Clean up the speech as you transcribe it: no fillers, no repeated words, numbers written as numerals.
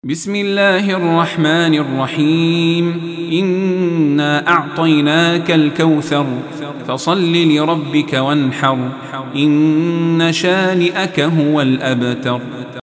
بسم الله الرحمن الرحيم إنا أعطيناك الكوثر فصل لربك وانحر إن شانئك هو الأبتر.